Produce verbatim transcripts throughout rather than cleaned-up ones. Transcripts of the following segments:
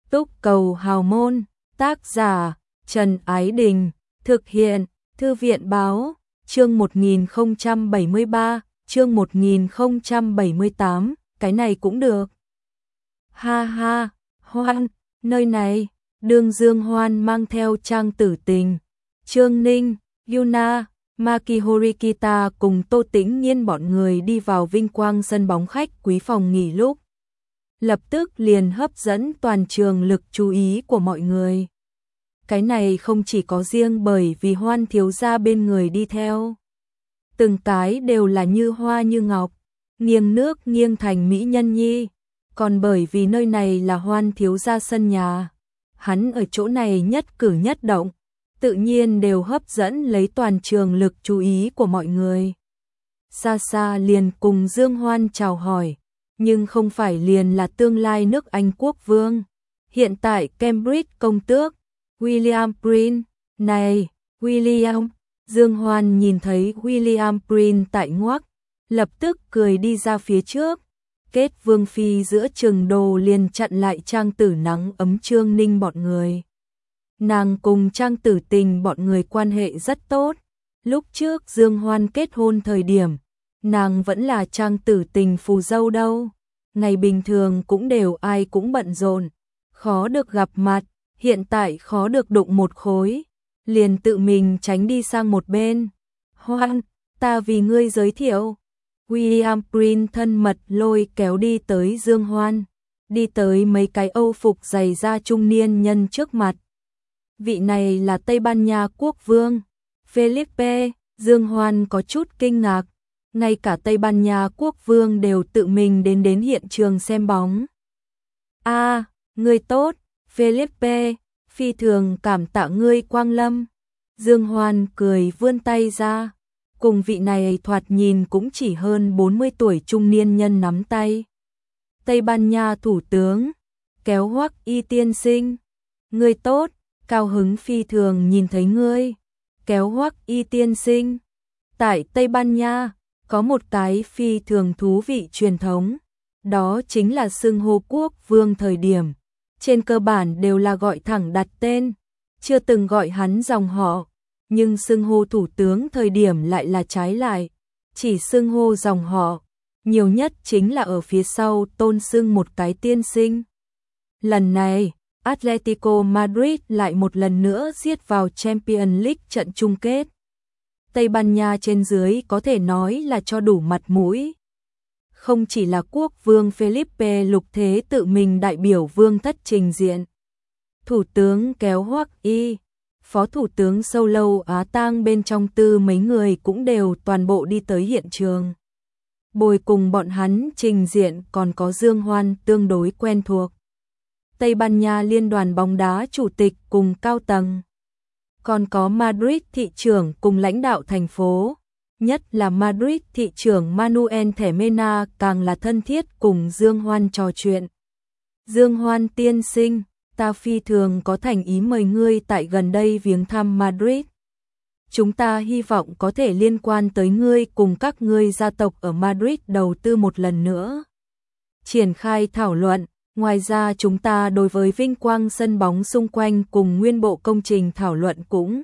Túc Cầu Hào Môn, tác giả Trần Ái Đình, thực hiện Thư viện Báo, chương một nghìn không trăm bảy mươi ba, chương một nghìn không trăm bảy mươi tám, cái này cũng được. Ha ha, Hoan, nơi này, Đường Dương Hoan mang theo Trang Tử Tình, Trương Ninh, Yuna, Maki Horikita cùng Tô Tĩnh Nhiên bọn người đi vào vinh quang sân bóng khách quý phòng nghỉ lúc. Lập tức liền hấp dẫn toàn trường lực chú ý của mọi người. Cái này không chỉ có riêng bởi vì Hoan thiếu gia bên người đi theo. Từng cái đều là như hoa như ngọc, nghiêng nước nghiêng thành mỹ nhân nhi. Còn bởi vì nơi này là Hoan thiếu gia sân nhà, hắn ở chỗ này nhất cử nhất động, tự nhiên đều hấp dẫn lấy toàn trường lực chú ý của mọi người. Xa xa liền cùng Dương Hoan chào hỏi, nhưng không phải liền là tương lai nước Anh quốc vương, hiện tại Cambridge công tước, William Prince. Này, William, Dương Hoan nhìn thấy William Prince tại ngoác, lập tức cười đi ra phía trước. Kết vương phi giữa trường đồ liền chặn lại Trang Tử Nắng ấm Trương Ninh bọn người. Nàng cùng Trang Tử Tình bọn người quan hệ rất tốt. Lúc trước Dương Hoan kết hôn thời điểm, nàng vẫn là Trang Tử Tình phù dâu đâu. Ngày bình thường cũng đều ai cũng bận rộn, khó được gặp mặt, hiện tại khó được đụng một khối, liền tự mình tránh đi sang một bên. Hoan, ta vì ngươi giới thiệu. William Prince thân mật lôi kéo đi tới Dương Hoan, đi tới mấy cái âu phục dày da trung niên nhân trước mặt. Vị này là Tây Ban Nha quốc vương, Felipe. Dương Hoan có chút kinh ngạc, ngay cả Tây Ban Nha quốc vương đều tự mình đến đến hiện trường xem bóng. A, à, ngươi tốt, Felipe, phi thường cảm tạ ngươi quang lâm. Dương Hoan cười vươn tay ra, cùng vị này thoạt nhìn cũng chỉ hơn bốn mươi tuổi trung niên nhân nắm tay. Tây Ban Nha thủ tướng, kéo Hoắc Y tiên sinh. Ngươi tốt, cao hứng phi thường nhìn thấy ngươi. Kéo Hoắc Y tiên sinh. Tại Tây Ban Nha, có một cái phi thường thú vị truyền thống, đó chính là xưng hô quốc vương thời điểm. Trên cơ bản đều là gọi thẳng đặt tên, chưa từng gọi hắn dòng họ. Nhưng xưng hô thủ tướng thời điểm lại là trái lại, chỉ xưng hô dòng họ, nhiều nhất chính là ở phía sau tôn xưng một cái tiên sinh. Lần này, Atletico Madrid lại một lần nữa giết vào Champions League trận chung kết. Tây Ban Nha trên dưới có thể nói là cho đủ mặt mũi. Không chỉ là quốc vương Felipe lục thế tự mình đại biểu vương thất trình diện. Thủ tướng kéo Hoắc Y, Phó Thủ tướng Sâu Lâu Á Tang bên trong tư mấy người cũng đều toàn bộ đi tới hiện trường. Bồi cùng bọn hắn trình diện còn có Dương Hoan tương đối quen thuộc. Tây Ban Nha Liên đoàn bóng đá chủ tịch cùng cao tầng. Còn có Madrid thị trưởng cùng lãnh đạo thành phố. Nhất là Madrid thị trưởng Manuel Themena càng là thân thiết cùng Dương Hoan trò chuyện. Dương Hoan tiên sinh, ta phi thường có thành ý mời ngươi tại gần đây viếng thăm Madrid. Chúng ta hy vọng có thể liên quan tới ngươi cùng các ngươi gia tộc ở Madrid đầu tư một lần nữa. Triển khai thảo luận, ngoài ra chúng ta đối với vinh quang sân bóng xung quanh cùng nguyên bộ công trình thảo luận cũng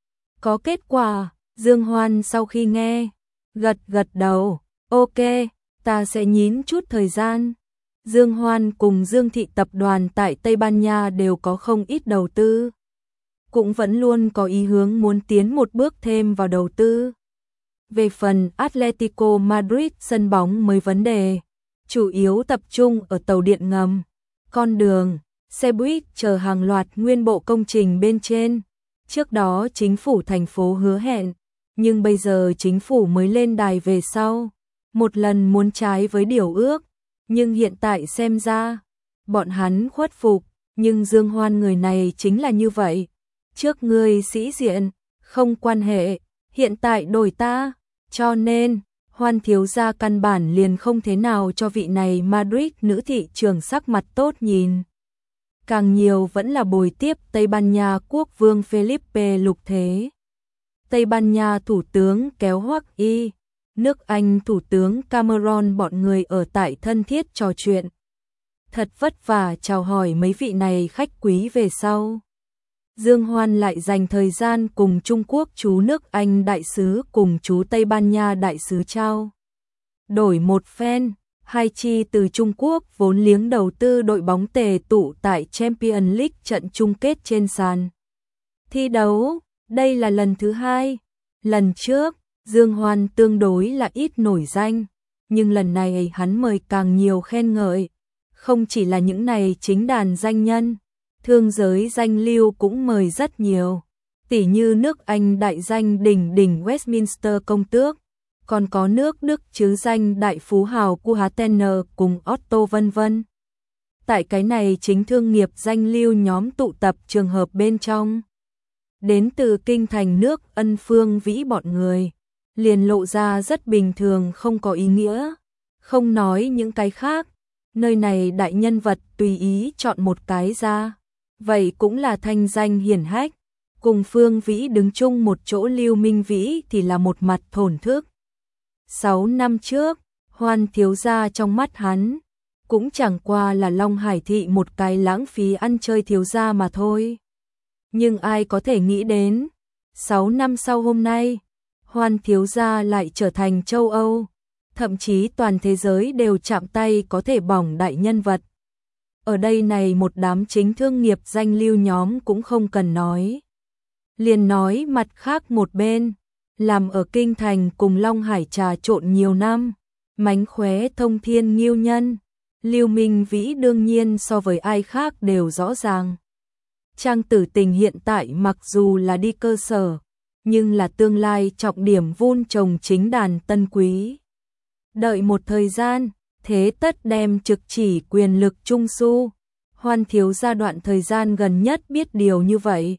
có kết quả. Dương Hoan sau khi nghe, gật gật đầu, ok, ta sẽ nhín chút thời gian. Dương Hoan cùng Dương Thị tập đoàn tại Tây Ban Nha đều có không ít đầu tư, cũng vẫn luôn có ý hướng muốn tiến một bước thêm vào đầu tư. Về phần Atletico Madrid sân bóng mới vấn đề, chủ yếu tập trung ở tàu điện ngầm, con đường, xe buýt chờ hàng loạt nguyên bộ công trình bên trên. Trước đó chính phủ thành phố hứa hẹn, nhưng bây giờ chính phủ mới lên đài về sau, một lần muốn trái với điều ước. Nhưng hiện tại xem ra, bọn hắn khuất phục, nhưng Dương Hoan người này chính là như vậy. Trước người sĩ diện, không quan hệ, hiện tại đổi ta, cho nên, Hoan thiếu gia căn bản liền không thế nào cho vị này Madrid nữ thị trưởng sắc mặt tốt nhìn. Càng nhiều vẫn là bồi tiếp Tây Ban Nha quốc vương Felipe lục thế. Tây Ban Nha thủ tướng kéo Hoắc Y, nước Anh thủ tướng Cameron bọn người ở tại thân thiết trò chuyện. thật vất vả chào hỏi mấy vị này khách quý về sau. Dương Hoan lại dành thời gian cùng Trung Quốc chú nước Anh đại sứ cùng chú Tây Ban Nha đại sứ trao đổi một phen. Hai chi từ Trung Quốc vốn liếng đầu tư đội bóng tề tụ tại Champions League trận chung kết trên sàn thi đấu. Đây là lần thứ hai. Lần trước, Dương Hoan tương đối là ít nổi danh, nhưng lần này hắn mời càng nhiều khen ngợi. Không chỉ là những này chính đàn danh nhân, thương giới danh lưu cũng mời rất nhiều. Tỷ như nước Anh đại danh đỉnh đỉnh Westminster công tước, còn có nước Đức chứ danh đại phú hào Kuhatener cùng Otto vân vân. Tại cái này chính thương nghiệp danh lưu nhóm tụ tập trường hợp bên trong. Đến từ kinh thành nước Ân Phương Vĩ bọn người, liền lộ ra rất bình thường không có ý nghĩa. Không nói những cái khác, nơi này đại nhân vật tùy ý chọn một cái ra. Vậy cũng là thanh danh hiển hách, cùng Phương Vĩ đứng chung một chỗ Lưu Minh Vĩ thì là một mặt thổn thức. Sáu năm trước, Hoan thiếu gia trong mắt hắn, cũng chẳng qua là Long Hải thị một cái lãng phí ăn chơi thiếu gia mà thôi. Nhưng ai có thể nghĩ đến, sáu năm sau hôm nay, Hoan thiếu gia lại trở thành châu Âu, thậm chí toàn thế giới đều chạm tay có thể bỏng đại nhân vật. Ở đây này một đám chính thương nghiệp danh lưu nhóm cũng không cần nói. Liền nói mặt khác một bên, làm ở kinh thành cùng Long Hải trà trộn nhiều năm, mánh khóe thông thiên nghiêu nhân, Lưu Minh Vĩ đương nhiên so với ai khác đều rõ ràng. Trang Tử Tình hiện tại mặc dù là đi cơ sở, nhưng là tương lai trọng điểm vun trồng chính đàn tân quý. Đợi một thời gian, thế tất đem trực chỉ quyền lực trung su. Hoan thiếu gia đoạn thời gian gần nhất biết điều như vậy.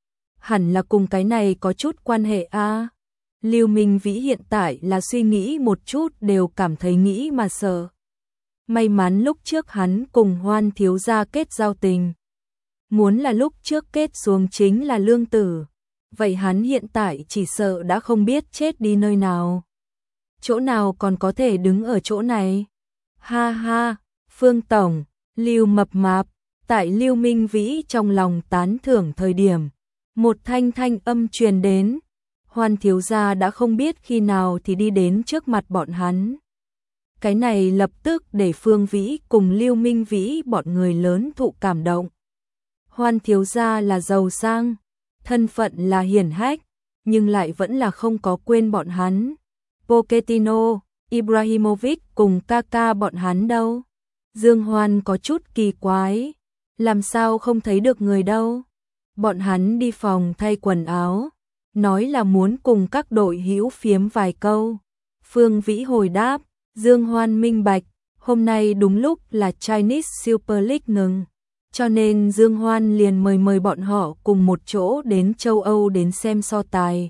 Hẳn là cùng cái này có chút quan hệ a. À. Lưu Minh Vĩ hiện tại là suy nghĩ một chút đều cảm thấy nghĩ mà sợ. May mắn lúc trước hắn cùng Hoan thiếu gia kết giao tình. Muốn là lúc trước kết xuống chính là lương tử. Vậy hắn hiện tại chỉ sợ đã không biết chết đi nơi nào. Chỗ nào còn có thể đứng ở chỗ này. Ha ha, Phương Tổng, Lưu mập mạp, tại Lưu Minh Vĩ trong lòng tán thưởng thời điểm. Một thanh thanh âm truyền đến. Hoan thiếu gia đã không biết khi nào thì đi đến trước mặt bọn hắn. Cái này lập tức để Phương Vĩ cùng Lưu Minh Vĩ bọn người lớn thụ cảm động. Hoan thiếu gia là giàu sang, thân phận là hiển hách, nhưng lại vẫn là không có quên bọn hắn. Pochettino, Ibrahimovic cùng Kaka bọn hắn đâu? Dương Hoan có chút kỳ quái, làm sao không thấy được người đâu? Bọn hắn đi phòng thay quần áo, nói là muốn cùng các đội hữu phiếm vài câu. Phương Vĩ hồi đáp, Dương Hoan minh bạch, hôm nay đúng lúc là Chinese Super League ngừng, cho nên Dương Hoan liền mời mời bọn họ cùng một chỗ đến châu Âu đến xem so tài.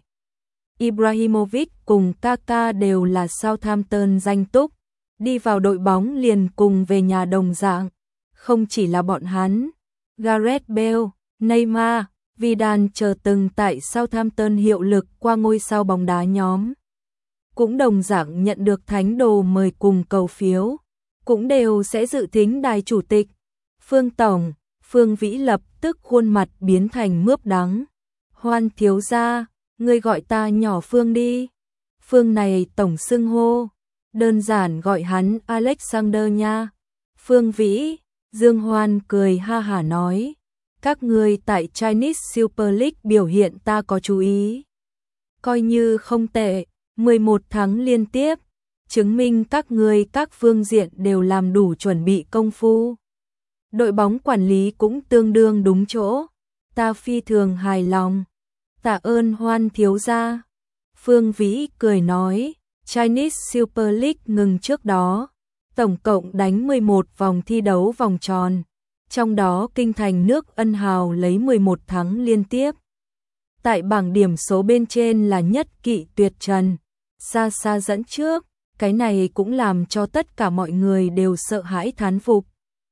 Ibrahimovic cùng Kaka đều là Southampton danh túc, đi vào đội bóng liền cùng về nhà đồng dạng. Không chỉ là bọn hắn, Gareth Bale, Neymar, Vidal chờ từng tại Southampton hiệu lực qua ngôi sao bóng đá nhóm. Cũng đồng dạng nhận được thánh đồ mời cùng cầu phiếu, cũng đều sẽ dự thính đài chủ tịch. Phương Tổng, Phương Vĩ lập tức khuôn mặt biến thành mướp đắng. Hoan thiếu gia, ngươi gọi ta nhỏ Phương đi. Phương này tổng xưng hô, đơn giản gọi hắn Alexander nha. Phương Vĩ, Dương Hoan cười ha hả nói, các ngươi tại Chinese Super League biểu hiện ta có chú ý. Coi như không tệ, mười một tháng liên tiếp, chứng minh các ngươi các phương diện đều làm đủ chuẩn bị công phu. Đội bóng quản lý cũng tương đương đúng chỗ, ta phi thường hài lòng. Tạ ơn Hoan thiếu gia. Phương Vĩ cười nói, Chinese Super League ngừng trước đó, tổng cộng đánh mười một vòng thi đấu vòng tròn, trong đó kinh thành nước Ân hào lấy mười một thắng liên tiếp. Tại bảng điểm số bên trên là nhất kỵ tuyệt trần, xa xa dẫn trước, cái này cũng làm cho tất cả mọi người đều sợ hãi thán phục.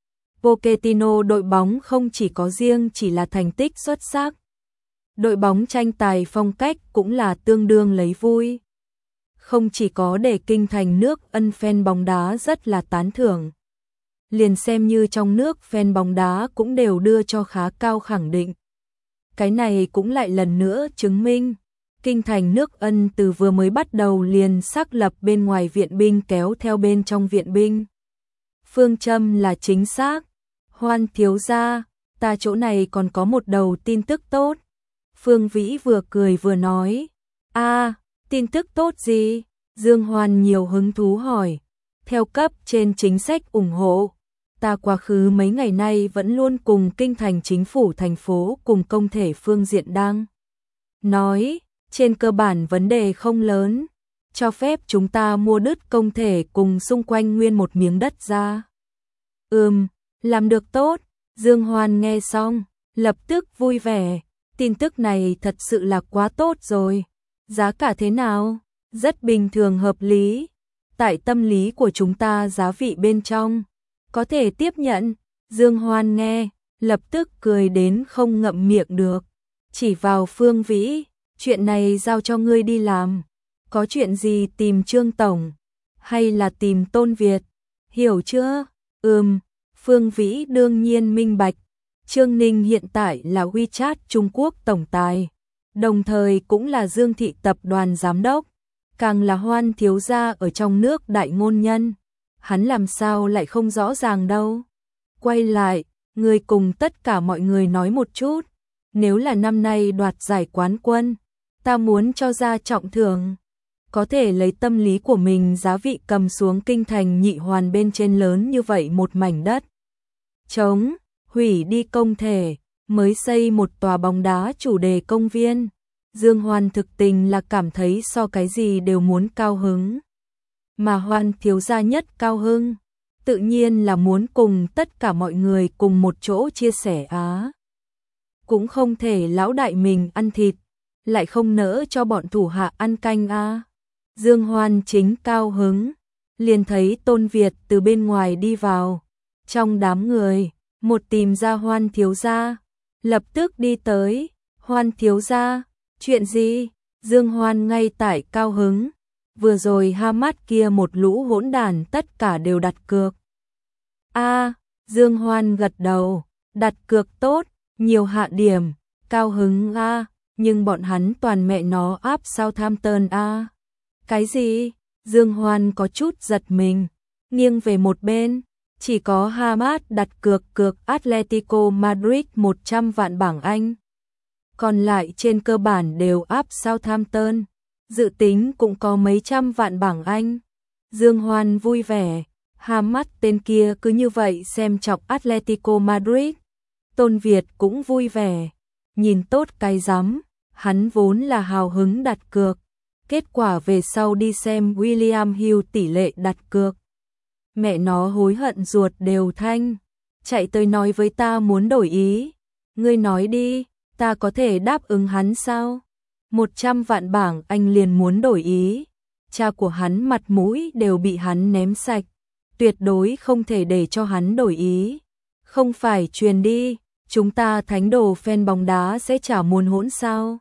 Pochettino đội bóng không chỉ có riêng chỉ là thành tích xuất sắc, đội bóng tranh tài phong cách cũng là tương đương lấy vui. Không chỉ có để kinh thành nước Ân fan bóng đá rất là tán thưởng, liền xem như trong nước fan bóng đá cũng đều đưa cho khá cao khẳng định. Cái này cũng lại lần nữa chứng minh, kinh thành nước Ân từ vừa mới bắt đầu liền xác lập bên ngoài viện binh kéo theo bên trong viện binh. Phương châm là chính xác. Hoan thiếu gia, ta chỗ này còn có một đầu tin tức tốt. Phương Vĩ vừa cười vừa nói. A, tin tức tốt gì? Dương Hoan nhiều hứng thú hỏi. Theo cấp trên chính sách ủng hộ, ta quá khứ mấy ngày nay vẫn luôn cùng kinh thành chính phủ thành phố cùng công thể phương diện đang nói, trên cơ bản vấn đề không lớn, cho phép chúng ta mua đứt công thể cùng xung quanh nguyên một miếng đất ra. Ừm, làm được tốt. Dương Hoan nghe xong, lập tức vui vẻ, tin tức này thật sự là quá tốt rồi. Giá cả thế nào? Rất bình thường hợp lý. Tại tâm lý của chúng ta giá vị bên trong, có thể tiếp nhận. Dương Hoan nghe, lập tức cười đến không ngậm miệng được. Chỉ vào Phương Vĩ, chuyện này giao cho ngươi đi làm. Có chuyện gì tìm Trương Tổng, hay là tìm Tôn Việt? Hiểu chưa? Ừm, Phương Vĩ đương nhiên minh bạch. Trương Ninh hiện tại là WeChat Trung Quốc tổng tài, đồng thời cũng là Dương Thị tập đoàn giám đốc, càng là Hoan thiếu gia ở trong nước đại ngôn nhân. Hắn làm sao lại không rõ ràng đâu. Quay lại, người cùng tất cả mọi người nói một chút, nếu là năm nay đoạt giải quán quân, ta muốn cho ra trọng thưởng. Có thể lấy tâm lý của mình giá vị cầm xuống kinh thành nhị hoàn bên trên lớn như vậy một mảnh đất trống, hủy đi công thể, mới xây một tòa bóng đá chủ đề công viên. Dương Hoan thực tình là cảm thấy so cái gì đều muốn cao hứng. Mà Hoan thiếu gia nhất cao hứng, tự nhiên là muốn cùng tất cả mọi người cùng một chỗ chia sẻ á. Cũng không thể lão đại mình ăn thịt, lại không nỡ cho bọn thủ hạ ăn canh á. Dương Hoan chính cao hứng, liền thấy Tôn Việt từ bên ngoài đi vào. Trong đám người, một tìm ra Hoan thiếu gia, lập tức đi tới. Hoan thiếu gia, chuyện gì? Dương Hoan ngay tại cao hứng, vừa rồi Hamas kia một lũ hỗn đản tất cả đều đặt cược. A, Dương Hoan gật đầu, đặt cược tốt, nhiều hạ điểm, cao hứng a, nhưng bọn hắn toàn mẹ nó áp Southampton a. Cái gì? Dương Hoan có chút giật mình, nghiêng về một bên, chỉ có Hamas đặt cược cược Atletico Madrid một trăm vạn bảng Anh. Còn lại trên cơ bản đều áp Southampton, dự tính cũng có mấy trăm vạn bảng Anh. Dương Hoan vui vẻ, Hamas tên kia cứ như vậy xem chọc Atletico Madrid. Tôn Việt cũng vui vẻ, nhìn tốt cái rắm, hắn vốn là hào hứng đặt cược. Kết quả về sau đi xem William Hill tỷ lệ đặt cược. Mẹ nó hối hận ruột đều thanh, chạy tới nói với ta muốn đổi ý. Ngươi nói đi, ta có thể đáp ứng hắn sao? Một trăm vạn bảng Anh liền muốn đổi ý. Cha của hắn mặt mũi đều bị hắn ném sạch, tuyệt đối không thể để cho hắn đổi ý. Không phải truyền đi, chúng ta thánh đồ fan bóng đá sẽ trả muôn hỗn sao?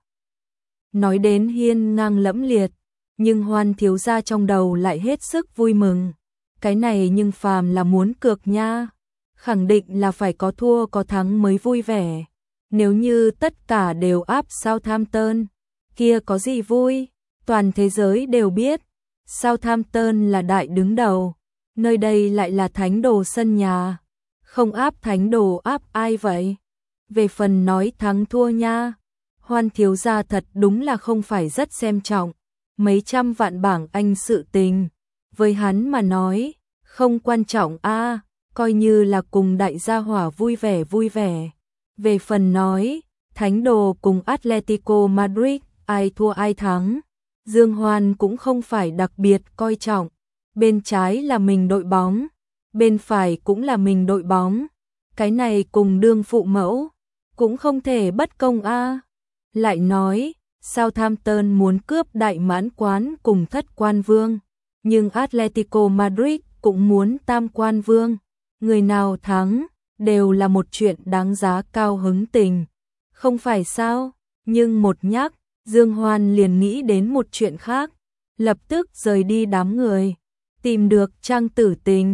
Nói đến hiên ngang lẫm liệt, nhưng Hoan thiếu gia trong đầu lại hết sức vui mừng. Cái này nhưng phàm là muốn cược nha, khẳng định là phải có thua có thắng mới vui vẻ. Nếu như tất cả đều áp Southampton, kia có gì vui? Toàn thế giới đều biết, Southampton là đại đứng đầu, nơi đây lại là thánh đồ sân nhà. Không áp thánh đồ áp ai vậy? Về phần nói thắng thua nha, Hoan thiếu gia thật đúng là không phải rất xem trọng. Mấy trăm vạn bảng Anh sự tình, với hắn mà nói, không quan trọng a, coi như là cùng đại gia hỏa vui vẻ vui vẻ. Về phần nói, thánh đồ cùng Atletico Madrid, ai thua ai thắng, Dương Hoan cũng không phải đặc biệt coi trọng. Bên trái là mình đội bóng, bên phải cũng là mình đội bóng. Cái này cùng đương phụ mẫu, cũng không thể bất công a. Lại nói, Southampton muốn cướp đại mãn quán cùng thất quan vương, nhưng Atletico Madrid cũng muốn tam quan vương. Người nào thắng, đều là một chuyện đáng giá cao hứng tình. Không phải sao? Nhưng một nhắc, Dương Hoan liền nghĩ đến một chuyện khác, lập tức rời đi đám người, tìm được Trang Tử Tình.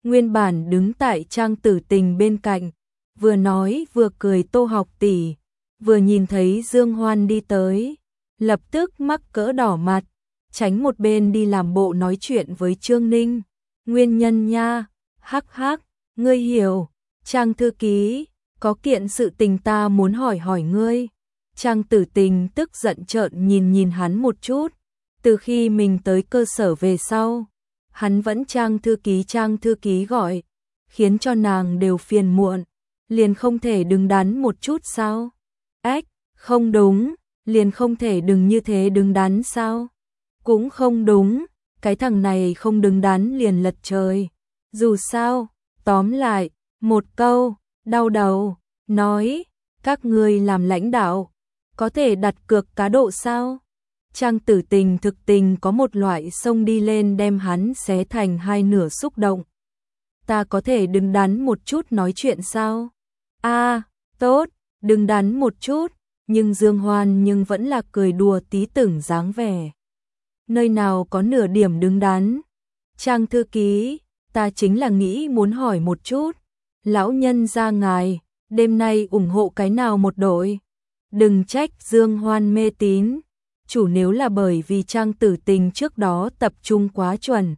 Nguyên bản đứng tại Trang Tử Tình bên cạnh, vừa nói vừa cười Tô học tỷ, vừa nhìn thấy Dương Hoan đi tới, lập tức mắc cỡ đỏ mặt, tránh một bên đi làm bộ nói chuyện với Trương Ninh. Nguyên nhân nha, hắc hắc, ngươi hiểu, Trang thư ký, có kiện sự tình ta muốn hỏi hỏi ngươi. Trang Tử Tình tức giận trợn nhìn nhìn hắn một chút, từ khi mình tới cơ sở về sau, hắn vẫn Trang thư ký Trang thư ký gọi, khiến cho nàng đều phiền muộn, liền không thể đứng đắn một chút sao? Ếch, không đúng, liền không thể đừng như thế đứng đắn sao? Cũng không đúng, cái thằng này không đứng đắn liền lật trời. Dù sao, tóm lại, một câu, đau đầu, nói, các ngươi làm lãnh đạo, có thể đặt cược cá độ sao? Trang Tử Tình thực tình có một loại xông đi lên đem hắn xé thành hai nửa xúc động. Ta có thể đứng đắn một chút nói chuyện sao? A, à, tốt, đứng đắn một chút, nhưng Dương Hoan nhưng vẫn là cười đùa tí tưởng dáng vẻ. Nơi nào có nửa điểm đứng đắn? Trang thư ký, ta chính là nghĩ muốn hỏi một chút, lão nhân gia ngài, đêm nay ủng hộ cái nào một đội? Đừng trách Dương Hoan mê tín, chủ nếu là bởi vì Trang Tử Tình trước đó tập trung quá chuẩn.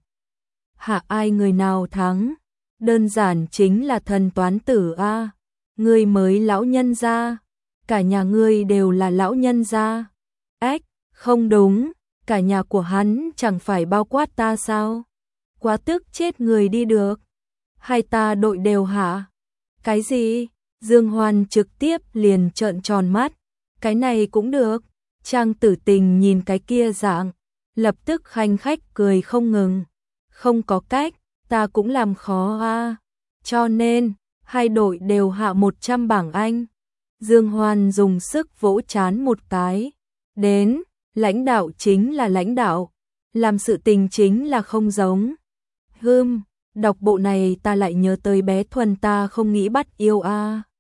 Hạ ai người nào thắng? Đơn giản chính là thần toán tử a. Ngươi mới lão nhân gia, cả nhà ngươi đều là lão nhân gia. Ếch, không đúng, cả nhà của hắn chẳng phải bao quát ta sao? Quá tức chết người đi được. Hai ta đội đều hả? Cái gì? Dương Hoan trực tiếp liền trợn tròn mắt. Cái này cũng được. Trang Tử Tình nhìn cái kia dạng, lập tức khanh khách cười không ngừng. Không có cách, ta cũng làm khó a. Cho nên, hai đội đều hạ một trăm bảng Anh. Dương Hoan dùng sức vỗ chán một cái. Đến, lãnh đạo chính là lãnh đạo, làm sự tình chính là không giống. Hừm, đọc bộ này ta lại nhớ tới bé Thuần ta không nghĩ bắt yêu a.